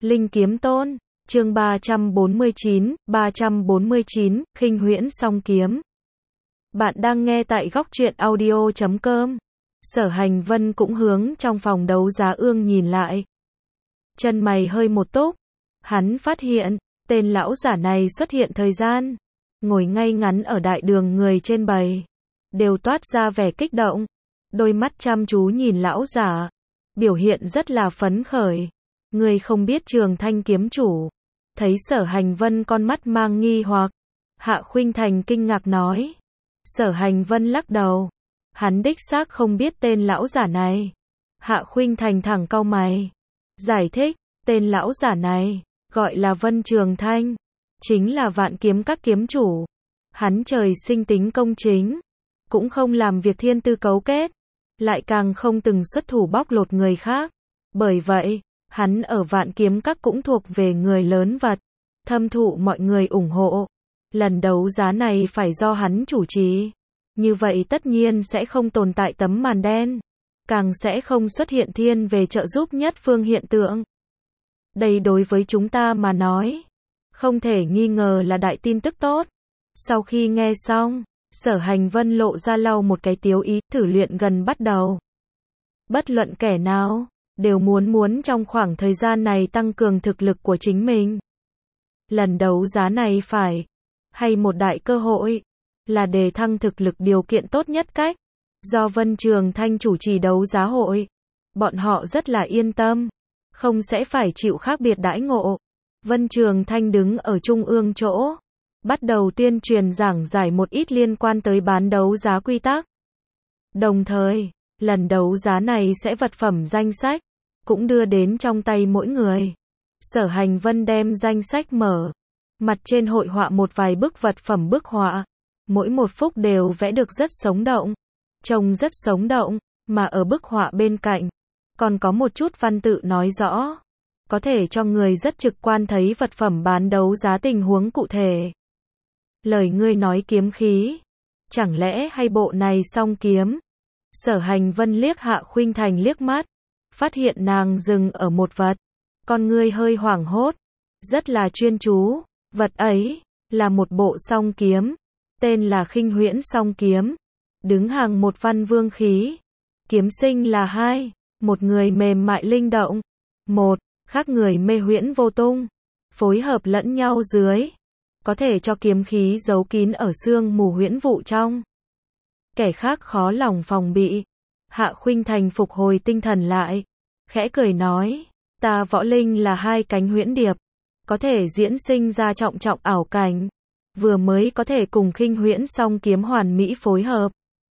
Linh Kiếm Tôn, chương 349, Khinh Huyễn Song Kiếm. Bạn đang nghe tại góc truyện audio.com. Sở Hành Vân cũng hướng trong phòng đấu giá ương nhìn lại. Chân mày hơi một túc, hắn phát hiện, tên lão giả này xuất hiện thời gian, ngồi ngay ngắn ở đại đường người trên bầy, đều toát ra vẻ kích động, đôi mắt chăm chú nhìn lão giả, biểu hiện rất là phấn khởi. Người không biết Trường Thanh kiếm chủ, thấy Sở Hành Vân con mắt mang nghi hoặc, Hạ Khuynh Thành kinh ngạc nói. Sở Hành Vân lắc đầu, hắn đích xác không biết tên lão giả này. Hạ Khuynh Thành thẳng cau mày, giải thích, tên lão giả này, gọi là Vân Trường Thanh, chính là Vạn Kiếm Các kiếm chủ. Hắn trời sinh tính công chính, cũng không làm việc thiên tư cấu kết, lại càng không từng xuất thủ bóc lột người khác. Bởi vậy, hắn ở Vạn Kiếm Các cũng thuộc về người lớn vật, thâm thụ mọi người ủng hộ. Lần đấu giá này phải do hắn chủ trì, như vậy tất nhiên sẽ không tồn tại tấm màn đen, càng sẽ không xuất hiện thiên về trợ giúp nhất phương hiện tượng. Đây đối với chúng ta mà nói, không thể nghi ngờ là đại tin tức tốt. Sau khi nghe xong, Sở Hành Vân lộ ra lau một cái tiếu ý, thử luyện gần bắt đầu. Bất luận kẻ nào, đều muốn trong khoảng thời gian này tăng cường thực lực của chính mình. Lần đấu giá này phải, hay một đại cơ hội, là đề thăng thực lực điều kiện tốt nhất cách. Do Vân Trường Thanh chủ trì đấu giá hội, bọn họ rất là yên tâm, không sẽ phải chịu khác biệt đãi ngộ. Vân Trường Thanh đứng ở trung ương chỗ, bắt đầu tuyên truyền giảng giải một ít liên quan tới bán đấu giá quy tắc. Đồng thời, lần đấu giá này sẽ vật phẩm danh sách, cũng đưa đến trong tay mỗi người. Sở Hành Vân đem danh sách mở, mặt trên hội họa một vài bức vật phẩm bức họa, mỗi một phúc đều vẽ được rất sống động, trông rất sống động, mà ở bức họa bên cạnh, còn có một chút văn tự nói rõ, có thể cho người rất trực quan thấy vật phẩm bán đấu giá tình huống cụ thể. Lời ngươi nói kiếm khí, chẳng lẽ hay bộ này song kiếm? Sở Hành Vân liếc Hạ Khuynh Thành liếc mắt, phát hiện nàng dừng ở một vật, con ngươi hơi hoảng hốt, rất là chuyên chú. Vật ấy là một bộ song kiếm, tên là Khinh Huyễn Song Kiếm, đứng hàng một văn vương khí. Kiếm sinh là hai, một người mềm mại linh động, một khác người mê huyễn vô tung, phối hợp lẫn nhau dưới, có thể cho kiếm khí giấu kín ở sương mù huyễn vụ trong, kẻ khác khó lòng phòng bị. Hạ Khuynh Thành phục hồi tinh thần lại, khẽ cười nói, ta võ linh là hai cánh huyễn điệp, có thể diễn sinh ra trọng ảo cảnh, vừa mới có thể cùng Khinh Huyễn Song Kiếm hoàn mỹ phối hợp.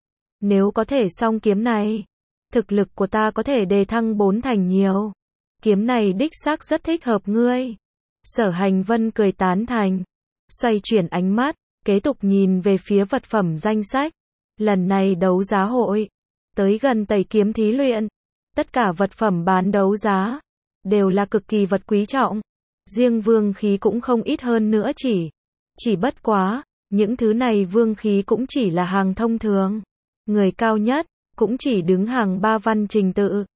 Nếu có thể song kiếm này, thực lực của ta có thể đề thăng 4 thành nhiều. Kiếm này đích xác rất thích hợp ngươi. Sở Hành Vân cười tán thành, xoay chuyển ánh mắt, kế tục nhìn về phía vật phẩm danh sách. Lần này đấu giá hội, tới gần tẩy kiếm thí luyện, tất cả vật phẩm bán đấu giá, đều là cực kỳ vật quý trọng. Riêng vương khí cũng không ít hơn nữa chỉ bất quá, những thứ này vương khí cũng chỉ là hàng thông thường. Người cao nhất, cũng chỉ đứng hàng 3 văn trình tự.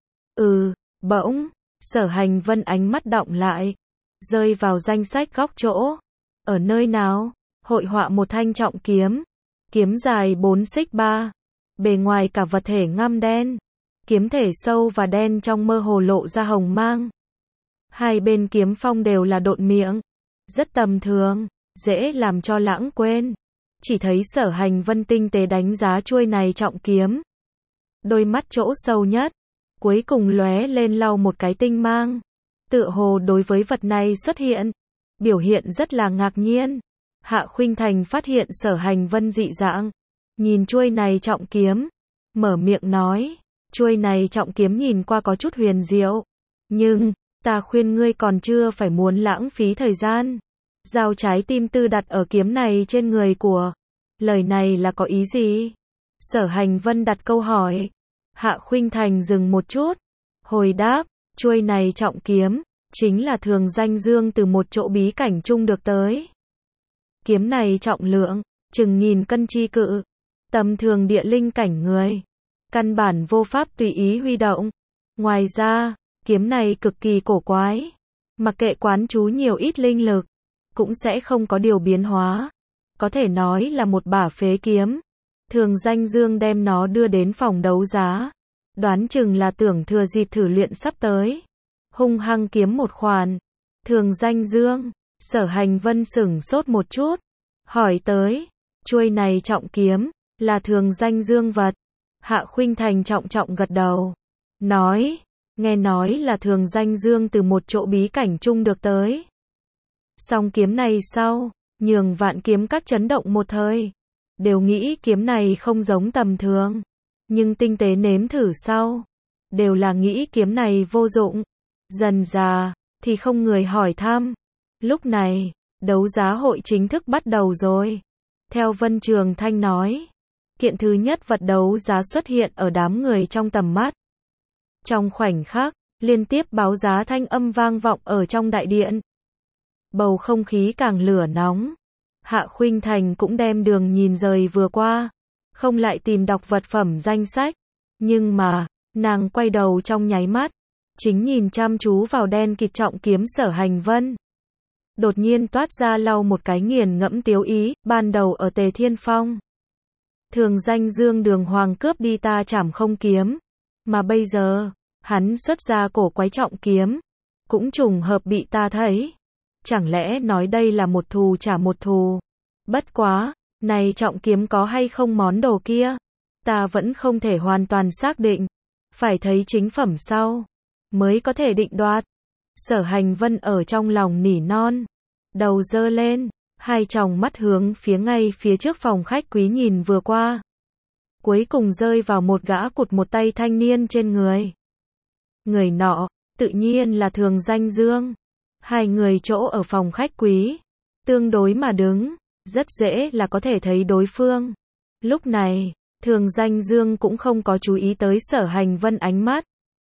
Bỗng, Sở Hành Vân ánh mắt đọng lại, rơi vào danh sách góc chỗ. Ở nơi nào, hội họa một thanh trọng kiếm, kiếm dài 4 xích 3, bề ngoài cả vật thể ngăm đen, kiếm thể sâu và đen trong mơ hồ lộ ra hồng mang. Hai bên kiếm phong đều là độn miệng, rất tầm thường, dễ làm cho lãng quên. Chỉ thấy Sở Hành Vân tinh tế đánh giá chuôi này trọng kiếm. Đôi mắt chỗ sâu nhất, cuối cùng lóe lên lau một cái tinh mang. Tựa hồ đối với vật này xuất hiện, biểu hiện rất là ngạc nhiên. Hạ Khuynh Thành phát hiện Sở Hành Vân dị dạng, nhìn chuôi này trọng kiếm, mở miệng nói, chuôi này trọng kiếm nhìn qua có chút huyền diệu, nhưng ta khuyên ngươi còn chưa phải muốn lãng phí thời gian, giao trái tim tư đặt ở kiếm này trên người của. Lời này là có ý gì? Sở Hành Vân đặt câu hỏi. Hạ Khuynh Thành dừng một chút, hồi đáp, chuôi này trọng kiếm, chính là thường danh dương từ một chỗ bí cảnh chung được tới. Kiếm này trọng lượng, chừng 1000 cân chi cự, tầm thường địa linh cảnh người, căn bản vô pháp tùy ý huy động. Ngoài ra, kiếm này cực kỳ cổ quái, Mặc kệ quán chú nhiều ít linh lực, cũng sẽ không có điều biến hóa. Có thể nói là một bả phế kiếm. Thường Danh Dương đem nó đưa đến phòng đấu giá. Đoán chừng là tưởng thừa dịp thử luyện sắp tới. Hung hăng kiếm một khoản. Thường Danh Dương, Sở Hành Vân sửng sốt một chút. Hỏi tới, chuôi này trọng kiếm, là Thường Danh Dương vật. Hạ Khuynh Thành trọng trọng gật đầu. Nói, nghe nói là Thường Danh Dương từ một chỗ bí cảnh chung được tới. Song kiếm này sau, nhường Vạn Kiếm Các chấn động một thời. Đều nghĩ kiếm này không giống tầm thường. Nhưng tinh tế nếm thử sau, đều là nghĩ kiếm này vô dụng. Dần dà, thì không người hỏi thăm. Lúc này, đấu giá hội chính thức bắt đầu rồi. Theo Vân Trường Thanh nói, kiện thứ nhất vật đấu giá xuất hiện ở đám người trong tầm mắt. Trong khoảnh khắc, liên tiếp báo giá thanh âm vang vọng ở trong đại điện. Bầu không khí càng lửa nóng. Hạ Khuynh Thành cũng đem đường nhìn rời vừa qua, không lại tìm đọc vật phẩm danh sách. Nhưng mà, nàng quay đầu trong nháy mắt, chính nhìn chăm chú vào đen kịt trọng kiếm Sở Hành Vân. Đột nhiên toát ra lau một cái nghiền ngẫm tiếu ý, ban đầu ở Tề Thiên Phong. Thường Danh Dương đường hoàng cướp đi ta trảm không kiếm. Mà bây giờ, hắn xuất ra cổ quái trọng kiếm, cũng trùng hợp bị ta thấy. Chẳng lẽ nói đây là một thù trả một thù? Bất quá, này trọng kiếm có hay không món đồ kia? Ta vẫn không thể hoàn toàn xác định. Phải thấy chính phẩm sau, mới có thể định đoạt. Sở Hành Vân ở trong lòng nỉ non. Đầu dơ lên, hai tròng mắt hướng phía ngay phía trước phòng khách quý nhìn vừa qua. Cuối cùng rơi vào một gã cụt một tay thanh niên trên người. Người nọ, tự nhiên là Thường Danh Dương. Hai người chỗ ở phòng khách quý, tương đối mà đứng, rất dễ là có thể thấy đối phương. Lúc này, Thường Danh Dương cũng không có chú ý tới Sở Hành Vân ánh mắt.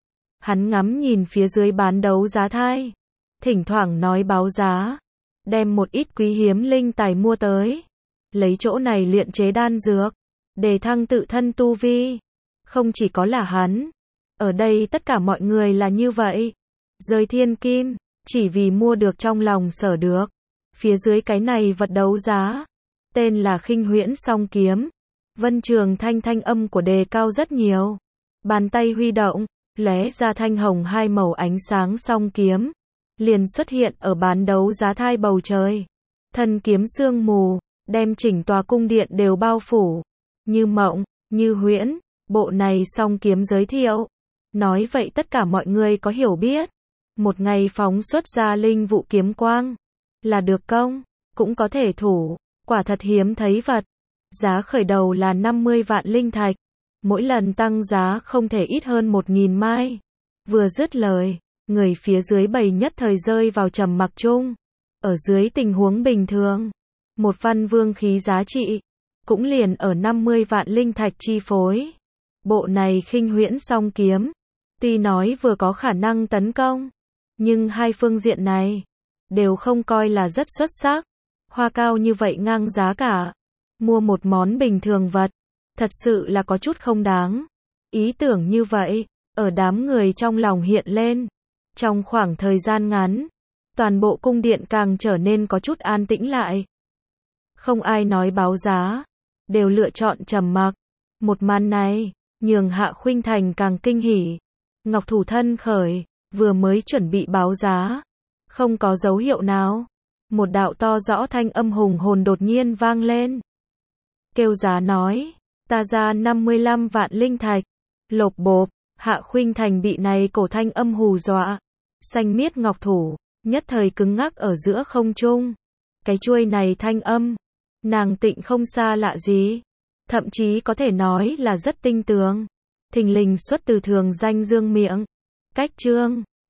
Hắn ngắm nhìn phía dưới bán đấu giá thai, thỉnh thoảng nói báo giá, đem một ít quý hiếm linh tài mua tới, lấy chỗ này luyện chế đan dược, để thăng tự thân tu vi. Không chỉ có là hắn, ở đây tất cả mọi người là như vậy. Rơi thiên kim, chỉ vì mua được trong lòng sở được. Phía dưới cái này vật đấu giá, tên là Khinh Huyễn Song Kiếm. Vân Trường Thanh thanh âm của đề cao rất nhiều. Bàn tay huy động, lóe ra thanh hồng hai màu ánh sáng song kiếm, liền xuất hiện ở bán đấu giá thai bầu trời. Thân kiếm sương mù, đem chỉnh tòa cung điện đều bao phủ. Như mộng, như huyễn, bộ này song kiếm giới thiệu. Nói vậy tất cả mọi người có hiểu biết. Một ngày phóng xuất ra linh vụ kiếm quang, là được công, cũng có thể thủ, quả thật hiếm thấy vật. Giá khởi đầu là 50 vạn linh thạch, mỗi lần tăng giá không thể ít hơn 1.000 mai. Vừa dứt lời, người phía dưới bầy nhất thời rơi vào trầm mặc chung. Ở dưới tình huống bình thường, một văn vương khí giá trị, cũng liền ở 50 vạn linh thạch chi phối. Bộ này Khinh Huyễn Song Kiếm, tuy nói vừa có khả năng tấn công, nhưng hai phương diện này, đều không coi là rất xuất sắc. Hoa cao như vậy ngang giá cả. Mua một món bình thường vật, thật sự là có chút không đáng. Ý tưởng như vậy, ở đám người trong lòng hiện lên. Trong khoảng thời gian ngắn, toàn bộ cung điện càng trở nên có chút an tĩnh lại. Không ai nói báo giá, đều lựa chọn trầm mặc. Một màn này, nhường Hạ Khuynh Thành càng kinh hỉ. Ngọc thủ thân khởi, vừa mới chuẩn bị báo giá, không có dấu hiệu nào. Một đạo to rõ thanh âm hùng hồn đột nhiên vang lên. Kêu giá nói, ta ra 55 vạn linh thạch. Lộp bộp, Hạ Khuynh Thành bị này cổ thanh âm hù dọa. Xanh miết ngọc thủ, nhất thời cứng ngắc ở giữa không trung. Cái chuôi này thanh âm, nàng tịnh không xa lạ gì. Thậm chí có thể nói là rất tinh tường. Thình lình xuất từ Thường Danh Dương miệng. Cách chương